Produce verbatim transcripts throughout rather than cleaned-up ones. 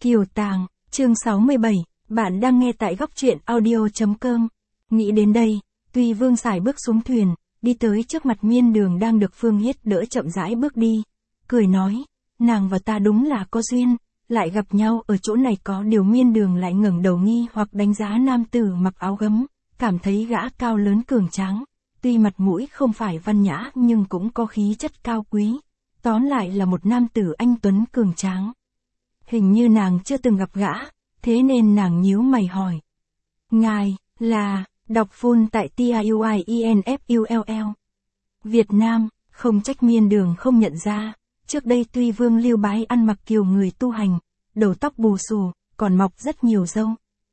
Kiều Tàng, chương sáu mươi bảy, bạn đang nghe tại góc truyện audio.com. Nghĩ đến đây, Tuy Vương sải bước xuống thuyền, đi tới trước mặt Miên Đường đang được Phương Hiết đỡ chậm rãi bước đi. Cười nói, nàng và ta đúng là có duyên, lại gặp nhau ở chỗ này. Có điều Miên Đường lại ngẩng đầu nghi hoặc đánh giá nam tử mặc áo gấm, cảm thấy gã cao lớn cường tráng. Tuy mặt mũi không phải văn nhã nhưng cũng có khí chất cao quý. Tóm lại là một nam tử anh tuấn cường tráng. Hình như nàng chưa từng gặp gã, thế nên nàng nhíu mày hỏi. Ngài, là, đọc full tại T I U I E N F U L L. Việt Nam, không trách Miên Đường không nhận ra. Trước đây Tuy Vương Lưu Bái ăn mặc kiều người tu hành, đầu tóc bù xù, còn mọc rất nhiều râu.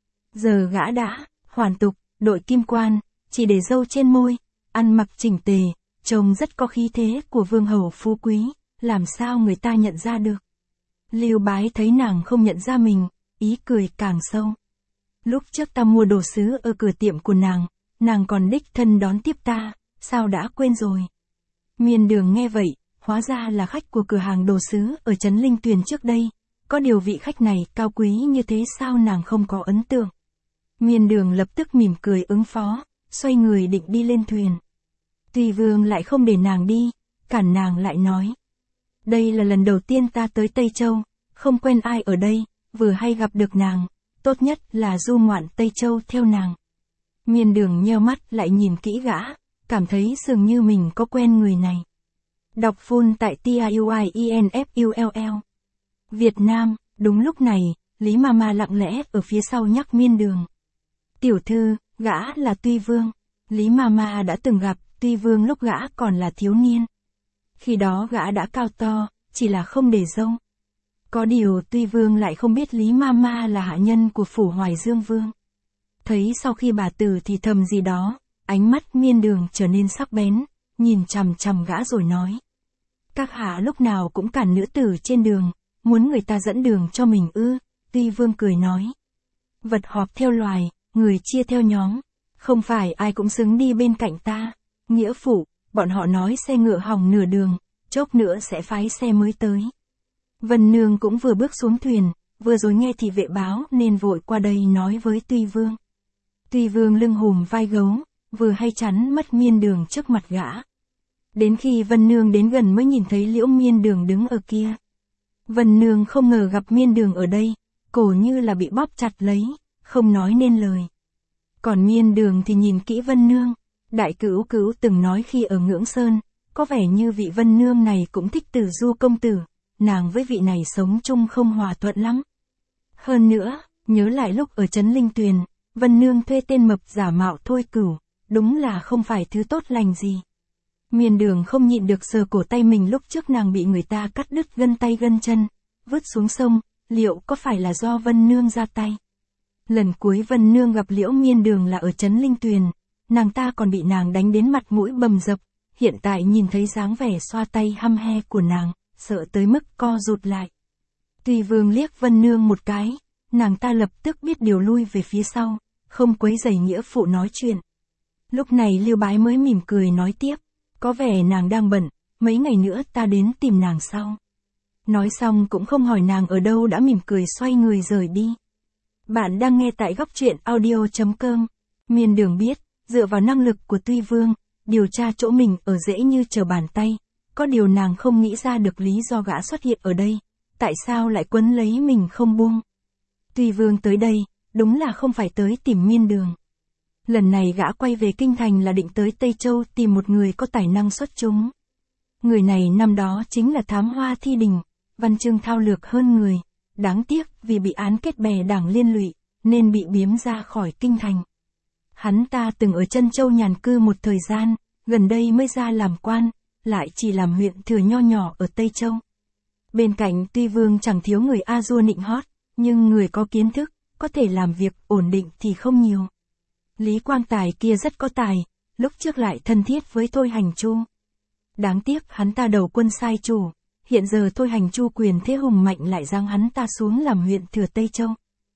Giờ gã đã, hoàn tục, đội kim quan, chỉ để râu trên môi, ăn mặc chỉnh tề, trông rất có khí thế của vương hầu phú quý, làm sao người ta nhận ra được. Lưu Bái thấy nàng không nhận ra mình, ý cười càng sâu. Lúc trước ta mua đồ sứ ở cửa tiệm của nàng, nàng còn đích thân đón tiếp ta, sao đã quên rồi. Miên Đường nghe vậy, hóa ra là khách của cửa hàng đồ sứ ở trấn Linh Tuyền trước đây, có điều vị khách này cao quý như thế sao nàng không có ấn tượng. Miên Đường lập tức mỉm cười ứng phó, xoay người định đi lên thuyền. Tuy Vương lại không để nàng đi, cản nàng lại nói. Đây là lần đầu tiên ta tới Tây Châu, không quen ai ở đây, vừa hay gặp được nàng, tốt nhất là du ngoạn Tây Châu theo nàng. Miên Đường nheo mắt lại nhìn kỹ gã, cảm thấy dường như mình có quen người này. Đọc full tại T I U I E N F U L L. Việt Nam, đúng lúc này, Lý Mama lặng lẽ ở phía sau nhắc Miên Đường. Tiểu thư, gã là Tuy Vương. Lý Mama đã từng gặp Tuy Vương lúc gã còn là thiếu niên. Khi đó gã đã cao to, chỉ là không để râu. Có điều Tuy Vương lại không biết Lý Mama là hạ nhân của phủ Hoài Dương Vương. Thấy sau khi bà tử thì thầm gì đó, ánh mắt Miên Đường trở nên sắc bén, nhìn chằm chằm gã rồi nói. Các hạ lúc nào cũng cản nữ tử trên đường, muốn người ta dẫn đường cho mình ư? Tuy Vương cười nói. Vật họp theo loài, người chia theo nhóm, không phải ai cũng xứng đi bên cạnh ta. Nghĩa phụ, bọn họ nói xe ngựa hỏng nửa đường, chốc nữa sẽ phái xe mới tới. Vân Nương cũng vừa bước xuống thuyền, vừa rồi nghe thị vệ báo nên vội qua đây nói với Tuy Vương. Tuy Vương lưng hùm vai gấu, vừa hay chắn mất Miên Đường trước mặt gã. Đến khi Vân Nương đến gần mới nhìn thấy Liễu Miên Đường đứng ở kia. Vân Nương không ngờ gặp Miên Đường ở đây, cổ như là bị bóp chặt lấy, không nói nên lời. Còn Miên Đường thì nhìn kỹ Vân Nương, Đại Cữu Cữu từng nói khi ở Ngưỡng Sơn, có vẻ như vị Vân Nương này cũng thích Tử Du công tử, nàng với vị này sống chung không hòa thuận lắm. Hơn nữa, nhớ lại lúc ở trấn Linh Tuyền, Vân Nương thuê tên mập giả mạo Thôi Cửu, đúng là không phải thứ tốt lành gì. Miên Đường không nhịn được sờ cổ tay mình lúc trước nàng bị người ta cắt đứt gân tay gân chân, vứt xuống sông, liệu có phải là do Vân Nương ra tay? Lần cuối Vân Nương gặp Liễu Miên Đường là ở trấn Linh Tuyền, nàng ta còn bị nàng đánh đến mặt mũi bầm dập, hiện tại nhìn thấy dáng vẻ xoa tay hăm he của nàng, sợ tới mức co rụt lại. Tuy Vương liếc Vân Nương một cái, nàng ta lập tức biết điều lui về phía sau, không quấy rầy nghĩa phụ nói chuyện. Lúc này Lưu Bái mới mỉm cười nói tiếp, có vẻ nàng đang bận, mấy ngày nữa ta đến tìm nàng sau. Nói xong cũng không hỏi nàng ở đâu đã mỉm cười xoay người rời đi. Bạn đang nghe tại góc truyện audio.com. Miên Đường biết, dựa vào năng lực của Tuy Vương, điều tra chỗ mình ở dễ như trở bàn tay, có điều nàng không nghĩ ra được lý do gã xuất hiện ở đây, tại sao lại quấn lấy mình không buông. Tuy Vương tới đây, đúng là không phải tới tìm Miên Đường. Lần này gã quay về kinh thành là định tới Tây Châu tìm một người có tài năng xuất chúng. Người này năm đó chính là Thám Hoa Thi Đình, văn chương thao lược hơn người, đáng tiếc vì bị án kết bè đảng liên lụy, nên bị biếm ra khỏi kinh thành. Hắn ta từng ở Trân Châu nhàn cư một thời gian, gần đây mới ra làm quan, lại chỉ làm huyện thừa nho nhỏ ở Tây Châu. Bên cạnh Tuy Vương chẳng thiếu người a dua nịnh hót, nhưng người có kiến thức, có thể làm việc ổn định thì không nhiều. Lý Quang Tài kia rất có tài, lúc trước lại thân thiết với Thôi Hành Chu. Đáng tiếc hắn ta đầu quân sai chủ, hiện giờ Thôi Hành Chu quyền thế hùng mạnh lại giáng hắn ta xuống làm huyện thừa Tây Châu.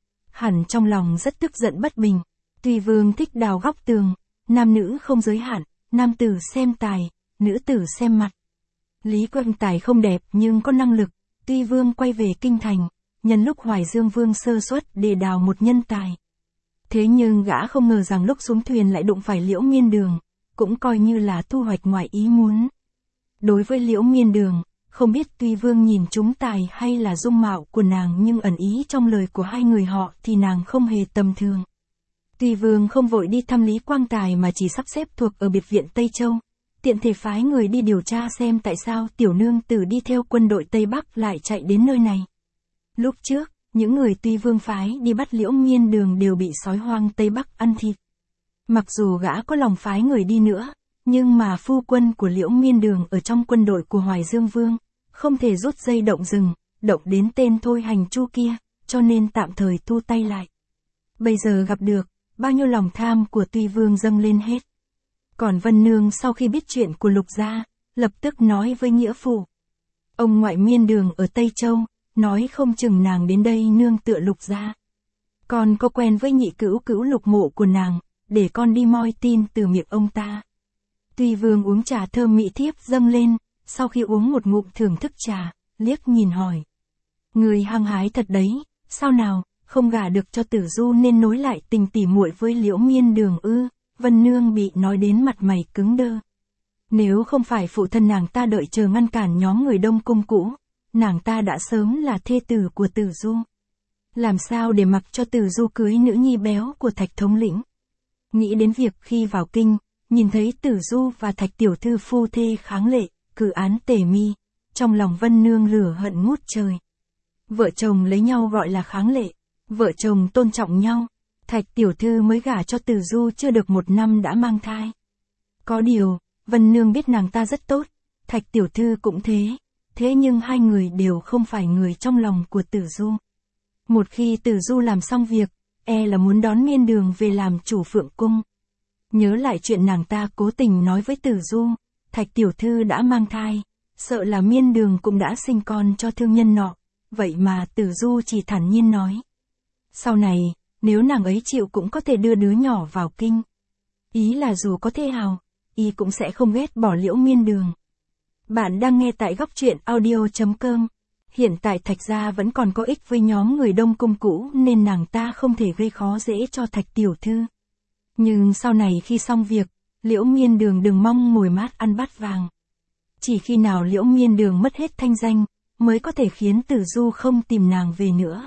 Hẳn trong lòng rất tức giận bất bình. Tuy Vương thích đào góc tường, nam nữ không giới hạn, nam tử xem tài, nữ tử xem mặt. Lý Quang Tài không đẹp nhưng có năng lực, Tuy Vương quay về kinh thành, nhân lúc Hoài Dương Vương sơ suất để đào một nhân tài. Thế nhưng gã không ngờ rằng lúc xuống thuyền lại đụng phải Liễu Miên Đường, cũng coi như là thu hoạch ngoài ý muốn. Đối với Liễu Miên Đường, không biết Tuy Vương nhìn trúng tài hay là dung mạo của nàng, nhưng ẩn ý trong lời của hai người họ thì nàng không hề tầm thường. Tuy Vương không vội đi thăm Lý Quang Tài mà chỉ sắp xếp thuộc ở biệt viện Tây Châu, tiện thể phái người đi điều tra xem tại sao tiểu nương tử đi theo quân đội Tây Bắc lại chạy đến nơi này. Lúc trước, những người Tuy Vương phái đi bắt Liễu Miên Đường đều bị sói hoang Tây Bắc ăn thịt. Mặc dù gã có lòng phái người đi nữa, nhưng mà phu quân của Liễu Miên Đường ở trong quân đội của Hoài Dương Vương, không thể rút dây động rừng, động đến tên Thôi Hành Chu kia, cho nên tạm thời thu tay lại. Bây giờ gặp được, bao nhiêu lòng tham của Tuy Vương dâng lên hết. Còn Vân Nương sau khi biết chuyện của Lục gia, lập tức nói với nghĩa phụ. Ông ngoại Miên Đường ở Tây Châu, nói không chừng nàng đến đây nương tựa Lục gia. Con có quen với nhị cữu cữu Lục Mộ của nàng, để con đi moi tin từ miệng ông ta. Tuy Vương uống trà thơm mỹ thiếp dâng lên, sau khi uống một ngụm thưởng thức trà, liếc nhìn hỏi. Người hăng hái thật đấy, sao nào, không gả được cho Tử Du nên nối lại tình tỉ muội với Liễu Miên Đường ư? Vân Nương bị nói đến mặt mày cứng đơ. Nếu không phải phụ thân nàng ta đợi chờ ngăn cản nhóm người Đông Cung cũ, nàng ta đã sớm là thê tử của Tử Du. Làm sao để mặc cho Tử Du cưới nữ nhi béo của Thạch thống lĩnh? Nghĩ đến việc khi vào kinh, nhìn thấy Tử Du và Thạch tiểu thư phu thê kháng lệ, cử án tề mi, trong lòng Vân Nương lửa hận ngút trời. Vợ chồng lấy nhau gọi là kháng lệ, vợ chồng tôn trọng nhau. Thạch tiểu thư mới gả cho Tử Du chưa được một năm đã mang thai. Có điều, Vân Nương biết nàng ta rất tốt, Thạch tiểu thư cũng thế, thế nhưng hai người đều không phải người trong lòng của Tử Du. Một khi Tử Du làm xong việc, e là muốn đón Miên Đường về làm chủ Phượng Cung. Nhớ lại chuyện nàng ta cố tình nói với Tử Du, Thạch tiểu thư đã mang thai, sợ là Miên Đường cũng đã sinh con cho thương nhân nọ, vậy mà Tử Du chỉ thản nhiên nói. Sau này, nếu nàng ấy chịu cũng có thể đưa đứa nhỏ vào kinh. Ý là dù có thế hào, y cũng sẽ không ghét bỏ Liễu Miên Đường. Bạn đang nghe tại góc truyện audio chấm com. Hiện tại Thạch gia vẫn còn có ích với nhóm người Đông Cung cũ nên nàng ta không thể gây khó dễ cho Thạch tiểu thư. Nhưng sau này khi xong việc, Liễu Miên Đường đừng mong ngồi mát ăn bát vàng. Chỉ khi nào Liễu Miên Đường mất hết thanh danh, mới có thể khiến Tử Du không tìm nàng về nữa.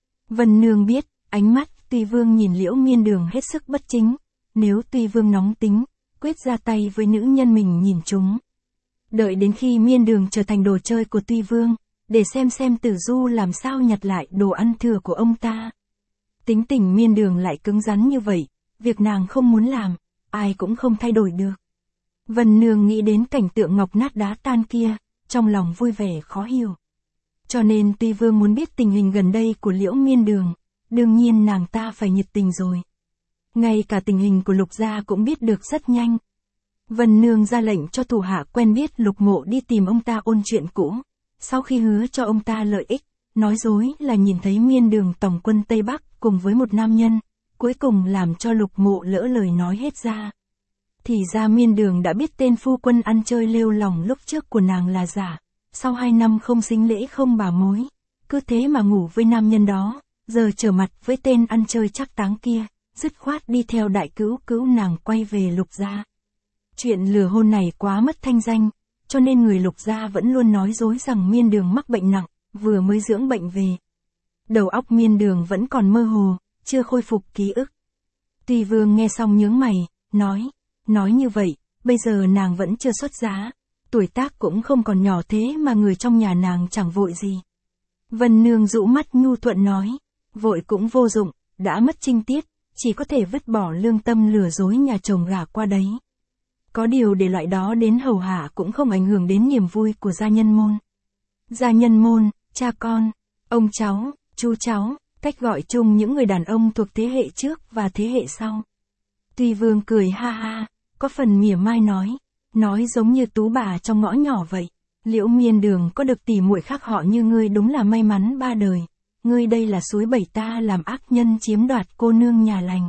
Vân Nương biết, ánh mắt Tuy Vương nhìn Liễu Miên Đường hết sức bất chính, nếu Tuy Vương nóng tính, quyết ra tay với nữ nhân mình nhìn chúng. Đợi đến khi Miên Đường trở thành đồ chơi của Tuy Vương, để xem xem Tử Du làm sao nhặt lại đồ ăn thừa của ông ta. Tính tình Miên Đường lại cứng rắn như vậy, việc nàng không muốn làm, ai cũng không thay đổi được. Vân Nương nghĩ đến cảnh tượng ngọc nát đá tan kia, trong lòng vui vẻ khó hiểu. Cho nên Tuy Vương muốn biết tình hình gần đây của Liễu Miên Đường, đương nhiên nàng ta phải nhiệt tình rồi. Ngay cả tình hình của Lục gia cũng biết được rất nhanh. Vân Nương ra lệnh cho thủ hạ quen biết Lục Mộ đi tìm ông ta ôn chuyện cũ. Sau khi hứa cho ông ta lợi ích, nói dối là nhìn thấy Miên Đường tổng quân Tây Bắc cùng với một nam nhân, cuối cùng làm cho Lục Mộ lỡ lời nói hết ra. Thì ra Miên Đường đã biết tên phu quân ăn chơi lêu lỏng lúc trước của nàng là giả, sau hai năm không sính lễ không bà mối, cứ thế mà ngủ với nam nhân đó, giờ trở mặt với tên ăn chơi chắc táng kia, dứt khoát đi theo đại cữu cữu nàng quay về Lục gia. Chuyện lừa hôn này quá mất thanh danh, cho nên người Lục gia vẫn luôn nói dối rằng Miên Đường mắc bệnh nặng, vừa mới dưỡng bệnh về. Đầu óc Miên Đường vẫn còn mơ hồ, chưa khôi phục ký ức. Tuy Vương nghe xong nhướng mày, nói, nói như vậy, bây giờ nàng vẫn chưa xuất giá, tuổi tác cũng không còn nhỏ thế mà người trong nhà nàng chẳng vội gì. Vân Nương rũ mắt nhu thuận nói, vội cũng vô dụng, đã mất trinh tiết, chỉ có thể vứt bỏ lương tâm lừa dối nhà chồng gả qua đấy. Có điều để loại đó đến hầu hạ cũng không ảnh hưởng đến niềm vui của gia nhân môn. Gia nhân môn, cha con, ông cháu, chú cháu, cách gọi chung những người đàn ông thuộc thế hệ trước và thế hệ sau. Tuy Vương cười ha ha, có phần mỉa mai nói, nói giống như tú bà trong ngõ nhỏ vậy. Liễu Miên Đường có được tỷ muội khác họ như ngươi đúng là may mắn ba đời. Ngươi đây là suối bẩy ta làm ác nhân chiếm đoạt cô nương nhà lành.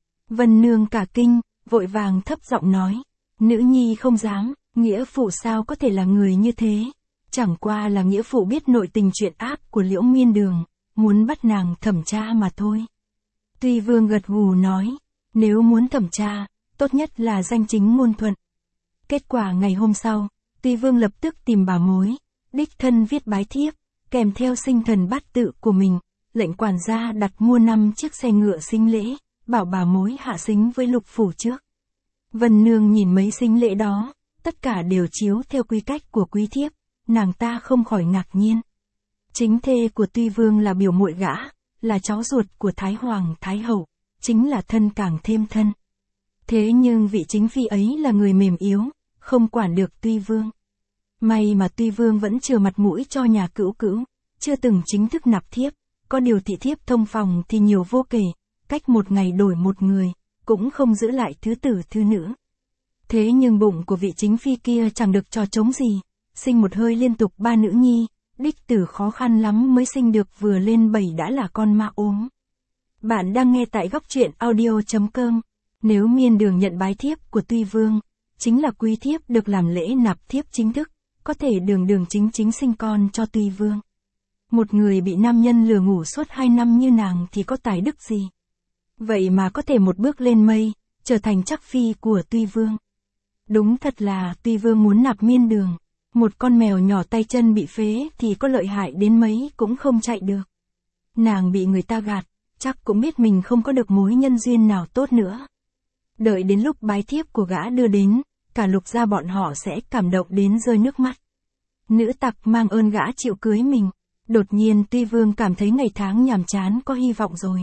Vân Nương cả kinh, vội vàng thấp giọng nói, nữ nhi không dám, nghĩa phụ sao có thể là người như thế. Chẳng qua là nghĩa phụ biết nội tình chuyện ác của Liễu Miên Đường, muốn bắt nàng thẩm tra mà thôi. Tuy Vương gật gù nói, nếu muốn thẩm tra, tốt nhất là danh chính ngôn thuận. Kết quả ngày hôm sau, Tuy Vương lập tức tìm bà mối, đích thân viết bái thiếp, kèm theo sinh thần bát tự của mình, lệnh quản gia đặt mua năm chiếc xe ngựa sính lễ, bảo bà mối hạ sính với Lục phủ trước. Vân Nương nhìn mấy sính lễ đó, tất cả đều chiếu theo quy cách của quý thiếp, nàng ta không khỏi ngạc nhiên. Chính thê của Tuy Vương là biểu muội gã, là cháu ruột của Thái Hoàng Thái Hậu, chính là thân càng thêm thân. Thế nhưng vị chính phi ấy là người mềm yếu, không quản được Tuy Vương. May mà Tuy Vương vẫn chừa mặt mũi cho nhà cữu cữu, chưa từng chính thức nạp thiếp, có điều thị thiếp thông phòng thì nhiều vô kể, cách một ngày đổi một người, cũng không giữ lại thứ tử thứ nữ. Thế nhưng bụng của vị chính phi kia chẳng được trò trống gì, sinh một hơi liên tục ba nữ nhi, đích tử khó khăn lắm mới sinh được vừa lên bảy đã là con ma ốm. Bạn đang nghe tại góc truyện audio chấm com. Nếu miên đường nhận bái thiếp của Tuy Vương, chính là quý thiếp được làm lễ nạp thiếp chính thức, có thể đường đường chính chính sinh con cho Tuy Vương. Một người bị nam nhân lừa ngủ suốt hai năm như nàng thì có tài đức gì? Vậy mà có thể một bước lên mây, trở thành chắc phi của Tuy Vương. Đúng thật là Tuy Vương muốn nạp miên đường, một con mèo nhỏ tay chân bị phế thì có lợi hại đến mấy cũng không chạy được. Nàng bị người ta gạt, chắc cũng biết mình không có được mối nhân duyên nào tốt nữa. Đợi đến lúc bái thiếp của gã đưa đến, cả Lục gia bọn họ sẽ cảm động đến rơi nước mắt. Nữ tặc mang ơn gã chịu cưới mình, đột nhiên Tuy Vương cảm thấy ngày tháng nhàm chán có hy vọng rồi.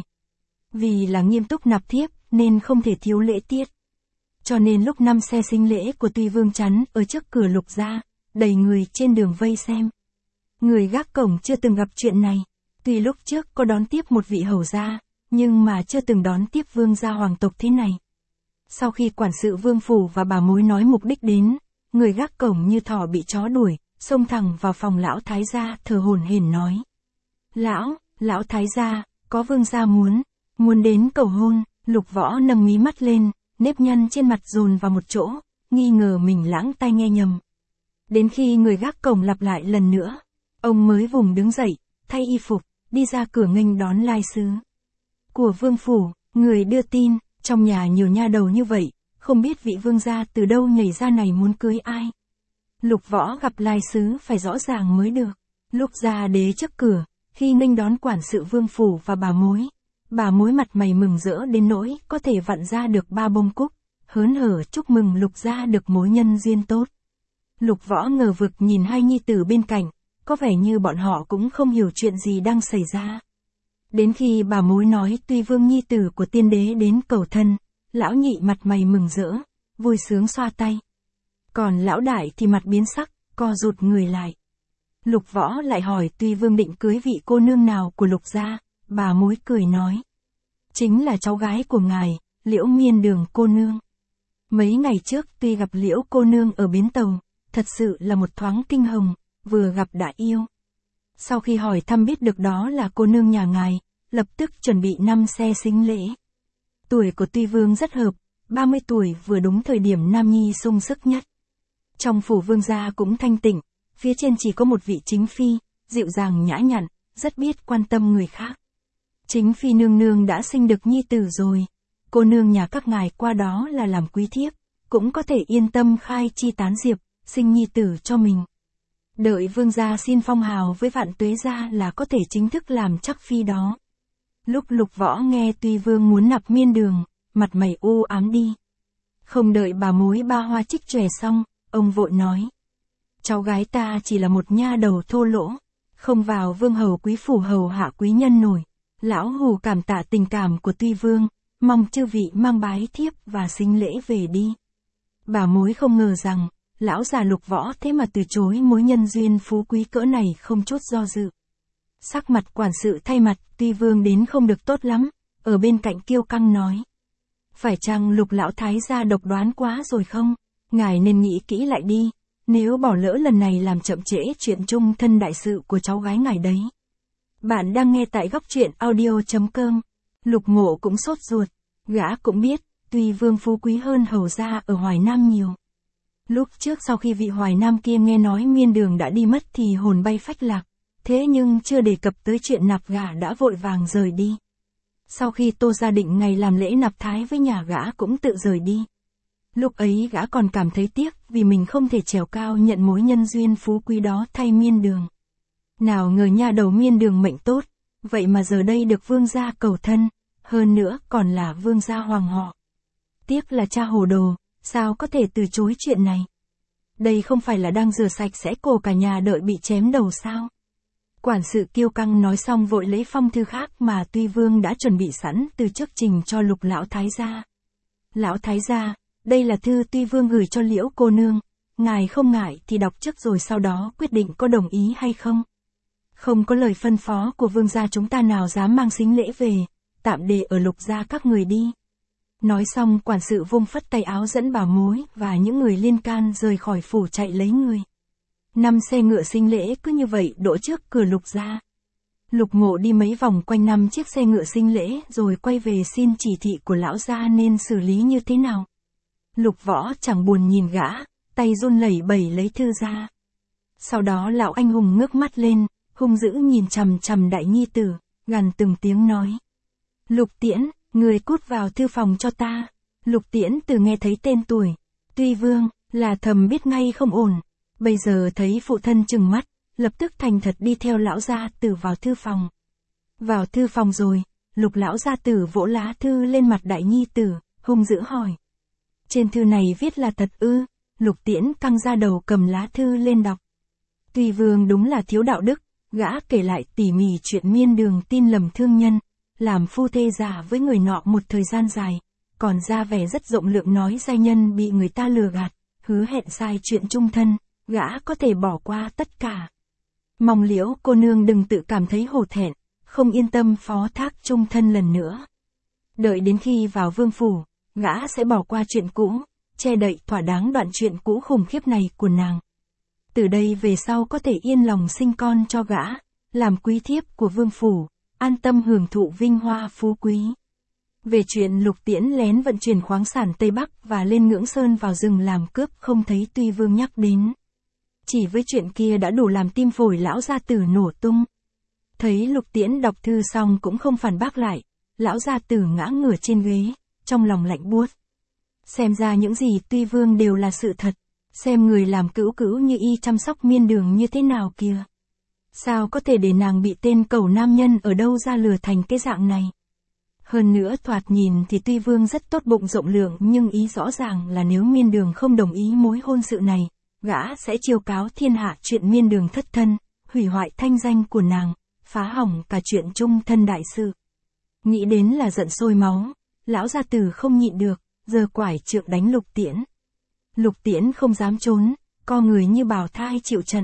Vì là nghiêm túc nạp thiếp nên không thể thiếu lễ tiết. Cho nên lúc năm xe sính lễ của Tuy Vương chắn ở trước cửa Lục gia, đầy người trên đường vây xem. Người gác cổng chưa từng gặp chuyện này, tuy lúc trước có đón tiếp một vị hầu gia, nhưng mà chưa từng đón tiếp vương gia hoàng tộc thế này. Sau khi quản sự Vương phủ và bà mối nói mục đích đến, người gác cổng như thỏ bị chó đuổi, xông thẳng vào phòng lão thái gia thở hổn hển nói. Lão, lão thái gia, có vương gia muốn, muốn đến cầu hôn. Lục Võ nâng mí mắt lên, nếp nhăn trên mặt dồn vào một chỗ, nghi ngờ mình lãng tai nghe nhầm. Đến khi người gác cổng lặp lại lần nữa, ông mới vùng đứng dậy, thay y phục, đi ra cửa nghênh đón lai sứ của vương phủ. Người đưa tin, trong nhà nhiều nha đầu như vậy, không biết vị vương gia từ đâu nhảy ra này muốn cưới ai. Lục Võ gặp lai sứ phải rõ ràng mới được. Lúc ra đế trước cửa, khi nghênh đón quản sự vương phủ và bà mối, bà mối mặt mày mừng rỡ đến nỗi có thể vặn ra được ba bông cúc, hớn hở chúc mừng Lục gia được mối nhân duyên tốt. Lục Võ ngờ vực nhìn hai nhi tử bên cạnh, có vẻ như bọn họ cũng không hiểu chuyện gì đang xảy ra. Đến khi bà mối nói Tuy Vương nhi tử của tiên đế đến cầu thân, lão nhị mặt mày mừng rỡ, vui sướng xoa tay. Còn lão đại thì mặt biến sắc, co rụt người lại. Lục Võ lại hỏi Tuy Vương định cưới vị cô nương nào của Lục gia, bà mối cười nói. Chính là cháu gái của ngài, Liễu Miên Đường cô nương. Mấy ngày trước tuy gặp Liễu cô nương ở bến tàu, thật sự là một thoáng kinh hồng, vừa gặp đã yêu. Sau khi hỏi thăm biết được đó là cô nương nhà ngài, lập tức chuẩn bị năm xe sính lễ. Tuổi của Tuy Vương rất hợp, ba mươi tuổi vừa đúng thời điểm nam nhi sung sức nhất. Trong phủ vương gia cũng thanh tịnh, phía trên chỉ có một vị chính phi, dịu dàng nhã nhặn, rất biết quan tâm người khác. Chính phi nương nương đã sinh được nhi tử rồi, cô nương nhà các ngài qua đó là làm quý thiếp, cũng có thể yên tâm khai chi tán diệp, sinh nhi tử cho mình. Đợi vương gia xin phong hào với Vạn Tuế gia là có thể chính thức làm chắc phi đó. Lúc Lục Võ nghe Tuy Vương muốn nạp miên đường, mặt mày u ám đi. Không đợi bà mối ba hoa trích chòe xong, ông vội nói. Cháu gái ta chỉ là một nha đầu thô lỗ, không vào vương hầu quý phủ hầu hạ quý nhân nổi. Lão hù cảm tạ tình cảm của Tuy Vương, mong chư vị mang bái thiếp và sính lễ về đi. Bà mối không ngờ rằng, lão già Lục Võ thế mà từ chối mối nhân duyên phú quý cỡ này không chút do dự. Sắc mặt quản sự thay mặt, Tuy Vương đến không được tốt lắm, ở bên cạnh kiêu căng nói. Phải chăng Lục lão thái gia độc đoán quá rồi không? Ngài nên nghĩ kỹ lại đi, nếu bỏ lỡ lần này làm chậm trễ chuyện chung thân đại sự của cháu gái ngài đấy. Bạn đang nghe tại góc truyện audio chấm com. Lục Ngộ cũng sốt ruột, gã cũng biết, Tuy Vương phú quý hơn hầu gia ở Hoài Nam nhiều. Lúc trước sau khi vị Hoài Nam kia nghe nói miên đường đã đi mất thì hồn bay phách lạc, thế nhưng chưa đề cập tới chuyện nạp gả đã vội vàng rời đi. Sau khi Tô gia định ngày làm lễ nạp thái với nhà gã cũng tự rời đi. Lúc ấy gã còn cảm thấy tiếc vì mình không thể trèo cao nhận mối nhân duyên phú quý đó thay Miên Đường. Nào ngờ nha đầu Miên Đường mệnh tốt, vậy mà giờ đây được vương gia cầu thân, hơn nữa còn là vương gia hoàng họ. Tiếc là cha hồ đồ, sao có thể từ chối chuyện này. Đây không phải là đang rửa sạch sẽ cổ cả nhà đợi bị chém đầu sao? Quản sự kiêu căng nói xong vội lấy phong thư khác mà Tuy Vương đã chuẩn bị sẵn từ trước trình cho Lục lão thái gia. Lão thái gia, đây là thư Tuy Vương gửi cho Liễu cô nương, ngài không ngại thì đọc trước rồi sau đó quyết định có đồng ý hay không. Không có lời phân phó của vương gia chúng ta nào dám mang sính lễ về, tạm để ở Lục gia các người đi. Nói xong quản sự vung phất tay áo dẫn bảo mối và những người liên can rời khỏi phủ chạy lấy người. Năm xe ngựa sính lễ cứ như vậy đỗ trước cửa Lục gia. Lục Ngộ đi mấy vòng quanh năm chiếc xe ngựa sính lễ rồi quay về xin chỉ thị của lão gia nên xử lý như thế nào. Lục Võ chẳng buồn nhìn gã, tay run lẩy bẩy lấy thư ra. Sau đó lão anh hùng ngước mắt lên, hung dữ nhìn chằm chằm đại nhi tử, gằn từng tiếng nói. Lục Tiễn, người cút vào thư phòng cho ta. Lục Tiễn từ nghe thấy tên tuổi Tuy Vương, là thầm biết ngay không ổn. Bây giờ thấy phụ thân trừng mắt, lập tức thành thật đi theo lão gia tử vào thư phòng. Vào thư phòng rồi, Lục lão gia tử vỗ lá thư lên mặt đại nhi tử, hung dữ hỏi. Trên thư này viết là thật ư? Lục Tiễn căng ra đầu cầm lá thư lên đọc. Tuy Vương đúng là thiếu đạo đức, gã kể lại tỉ mỉ chuyện Miên Đường tin lầm thương nhân, làm phu thê giả với người nọ một thời gian dài, còn ra vẻ rất rộng lượng nói giai nhân bị người ta lừa gạt, hứa hẹn sai chuyện chung thân, gã có thể bỏ qua tất cả. Mong Liễu cô nương đừng tự cảm thấy hổ thẹn, không yên tâm phó thác chung thân lần nữa. Đợi đến khi vào vương phủ, gã sẽ bỏ qua chuyện cũ, che đậy thỏa đáng đoạn chuyện cũ khủng khiếp này của nàng. Từ đây về sau có thể yên lòng sinh con cho gã, làm quý thiếp của vương phủ, an tâm hưởng thụ vinh hoa phú quý. Về chuyện Lục Tiễn lén vận chuyển khoáng sản Tây Bắc và lên Ngưỡng Sơn vào rừng làm cướp không thấy Tuy Vương nhắc đến. Chỉ với chuyện kia đã đủ làm tim phổi lão gia tử nổ tung. Thấy Lục Tiễn đọc thư xong cũng không phản bác lại, lão gia tử ngã ngửa trên ghế, trong lòng lạnh buốt. Xem ra những gì Tuy Vương đều là sự thật, xem người làm cữu cữu như y chăm sóc Miên Đường như thế nào kìa. Sao có thể để nàng bị tên cẩu nam nhân ở đâu ra lừa thành cái dạng này. Hơn nữa thoạt nhìn thì Tuy Vương rất tốt bụng rộng lượng nhưng ý rõ ràng là nếu Miên Đường không đồng ý mối hôn sự này, gã sẽ chiêu cáo thiên hạ chuyện Miên Đường thất thân, hủy hoại thanh danh của nàng, phá hỏng cả chuyện chung thân đại sự. Nghĩ đến là giận sôi máu, lão gia tử không nhịn được, giơ quải trượng đánh Lục Tiễn. Lục Tiễn không dám trốn, co người như bào thai chịu trận.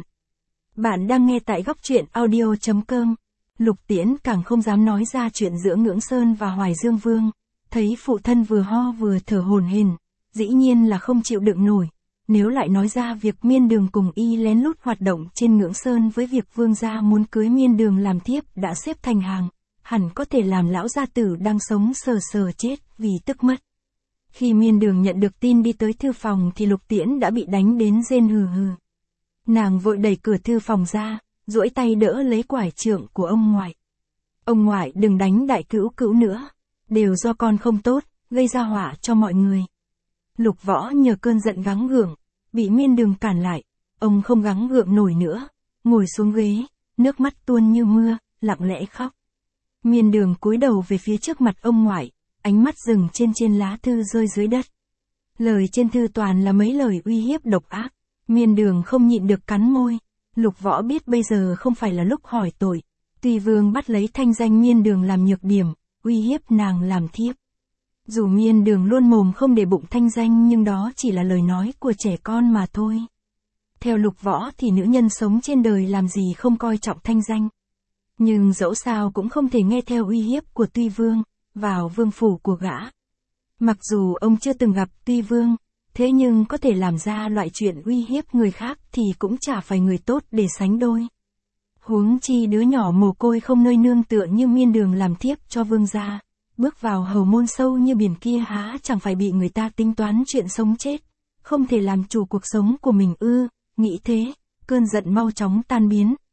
Bạn đang nghe tại góc truyện audio chấm com. Lục Tiễn càng không dám nói ra chuyện giữa Ngưỡng Sơn và Hoài Dương Vương, thấy phụ thân vừa ho vừa thở hổn hển, dĩ nhiên là không chịu đựng nổi. Nếu lại nói ra việc Miên Đường cùng y lén lút hoạt động trên Ngưỡng Sơn với việc vương gia muốn cưới Miên Đường làm thiếp đã xếp thành hàng, hẳn có thể làm lão gia tử đang sống sờ sờ chết vì tức mất. Khi Miên Đường nhận được tin đi tới thư phòng thì Lục Tiễn đã bị đánh đến rên hừ hừ. Nàng vội đẩy cửa thư phòng ra, duỗi tay đỡ lấy quải trượng của ông ngoại. Ông ngoại đừng đánh đại cữu cữu nữa, đều do con không tốt, gây ra họa cho mọi người. Lục Võ nhờ cơn giận gắng gượng, bị Miên Đường cản lại, ông không gắng gượng nổi nữa, ngồi xuống ghế, nước mắt tuôn như mưa, lặng lẽ khóc. Miên Đường cúi đầu về phía trước mặt ông ngoại, ánh mắt dừng trên trên lá thư rơi dưới đất. Lời trên thư toàn là mấy lời uy hiếp độc ác, Miên Đường không nhịn được cắn môi. Lục Võ biết bây giờ không phải là lúc hỏi tội, Tuy Vương bắt lấy thanh danh Miên Đường làm nhược điểm, uy hiếp nàng làm thiếp. Dù Miên Đường luôn mồm không để bụng thanh danh nhưng đó chỉ là lời nói của trẻ con mà thôi. Theo Lục Võ thì nữ nhân sống trên đời làm gì không coi trọng thanh danh. Nhưng dẫu sao cũng không thể nghe theo uy hiếp của Tuy Vương, vào vương phủ của gã. Mặc dù ông chưa từng gặp Tuy Vương, thế nhưng có thể làm ra loại chuyện uy hiếp người khác thì cũng chả phải người tốt để sánh đôi. Huống chi đứa nhỏ mồ côi không nơi nương tựa như Miên Đường làm thiếp cho vương gia, bước vào hầu môn sâu như biển kia há chẳng phải bị người ta tính toán chuyện sống chết, không thể làm chủ cuộc sống của mình ư. Nghĩ thế, cơn giận mau chóng tan biến,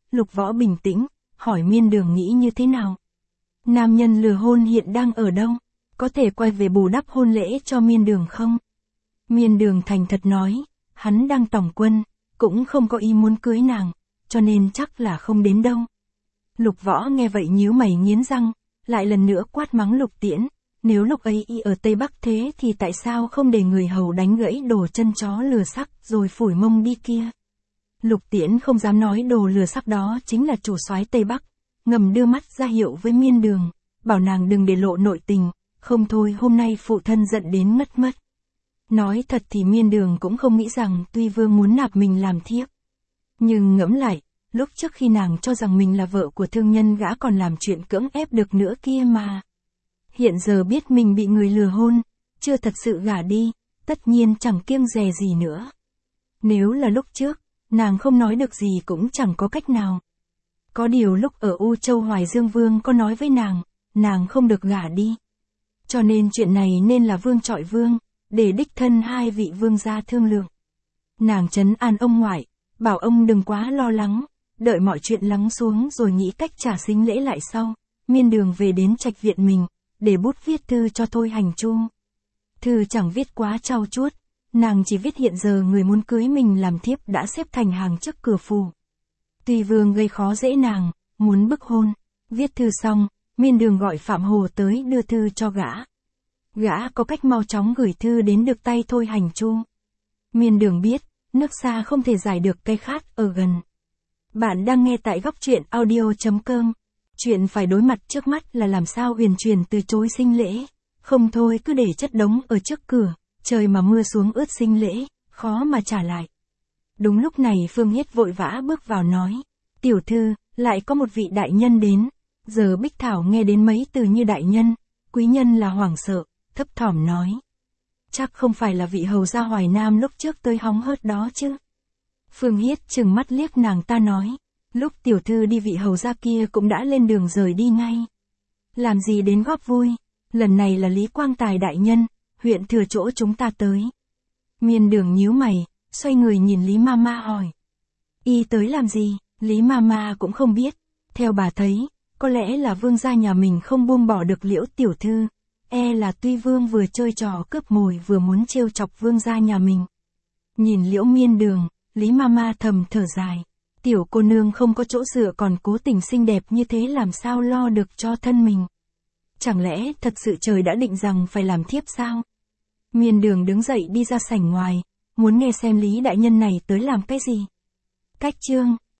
Lục Võ bình tĩnh, hỏi Miên Đường nghĩ như thế nào. Nam nhân lừa hôn hiện đang ở đâu? Có thể quay về bù đắp hôn lễ cho Miên Đường không? Miên Đường thành thật nói, hắn đang tòng quân, cũng không có ý muốn cưới nàng, cho nên chắc là không đến đâu. Lục Võ nghe vậy nhíu mày nghiến răng, lại lần nữa quát mắng Lục Tiễn, nếu lúc ấy y ở Tây Bắc thế thì tại sao không để người hầu đánh gãy đồ chân chó lừa sắc rồi phủi mông đi kia. Lục Tiễn không dám nói đồ lừa sắc đó chính là chủ soái Tây Bắc, ngầm đưa mắt ra hiệu với Miên Đường, bảo nàng đừng để lộ nội tình, không thôi hôm nay phụ thân giận đến mất mất. Nói thật thì Miên Đường cũng không nghĩ rằng Tuy Vương muốn nạp mình làm thiếp. Nhưng ngẫm lại, lúc trước khi nàng cho rằng mình là vợ của thương nhân gã còn làm chuyện cưỡng ép được nữa kia mà. Hiện giờ biết mình bị người lừa hôn, chưa thật sự gả đi, tất nhiên chẳng kiêng dè gì nữa. Nếu là lúc trước, nàng không nói được gì cũng chẳng có cách nào. Có điều lúc ở U Châu Hoài Dương Vương có nói với nàng, nàng không được gả đi. Cho nên chuyện này nên là vương chọi vương, để đích thân hai vị vương gia thương lượng. Nàng trấn an ông ngoại, bảo ông đừng quá lo lắng, đợi mọi chuyện lắng xuống rồi nghĩ cách trả sính lễ lại sau. Miên Đường về đến trạch viện mình, để bút viết thư cho Thôi Hành Chu. Thư chẳng viết quá trau chuốt, nàng chỉ viết hiện giờ người muốn cưới mình làm thiếp đã xếp thành hàng trước cửa phủ. Tuy Vương gây khó dễ nàng, muốn bức hôn. Viết thư xong, Miên Đường gọi Phạm Hồ tới đưa thư cho gã. Gã có cách mau chóng gửi thư đến được tay Thôi Hành Chu. Miên Đường biết, nước xa không thể giải được cái khát ở gần. Bạn đang nghe tại góc truyện audio chấm com. Chuyện phải đối mặt trước mắt là làm sao Huyền Truyền từ chối sinh lễ. Không thôi cứ để chất đống ở trước cửa, trời mà mưa xuống ướt sinh lễ, khó mà trả lại. Đúng lúc này Phương Hiết vội vã bước vào nói. Tiểu thư, lại có một vị đại nhân đến. Giờ Bích Thảo nghe đến mấy từ như đại nhân, quý nhân là hoảng sợ, thấp thỏm nói. Chắc không phải là vị hầu gia Hoài Nam lúc trước tới hóng hớt đó chứ. Phương Hiết trừng mắt liếc nàng ta nói. Lúc tiểu thư đi vị hầu gia kia cũng đã lên đường rời đi ngay. Làm gì đến góp vui, lần này là Lý Quang Tài đại nhân, huyện thừa chỗ chúng ta tới. Miên Đường nhíu mày, xoay người nhìn Lý Mama hỏi. Y tới làm gì? Lý Mama cũng không biết. Theo bà thấy, có lẽ là vương gia nhà mình không buông bỏ được Liễu tiểu thư. E là Tuy Vương vừa chơi trò cướp mồi vừa muốn trêu chọc vương gia nhà mình. Nhìn Liễu Miên Đường, Lý Mama thầm thở dài. Tiểu cô nương không có chỗ dựa còn cố tình xinh đẹp như thế làm sao lo được cho thân mình. Chẳng lẽ thật sự trời đã định rằng phải làm thiếp sao? Miên Đường đứng dậy đi ra sảnh ngoài, muốn nghe xem Lý đại nhân này tới làm cái gì. Cách chương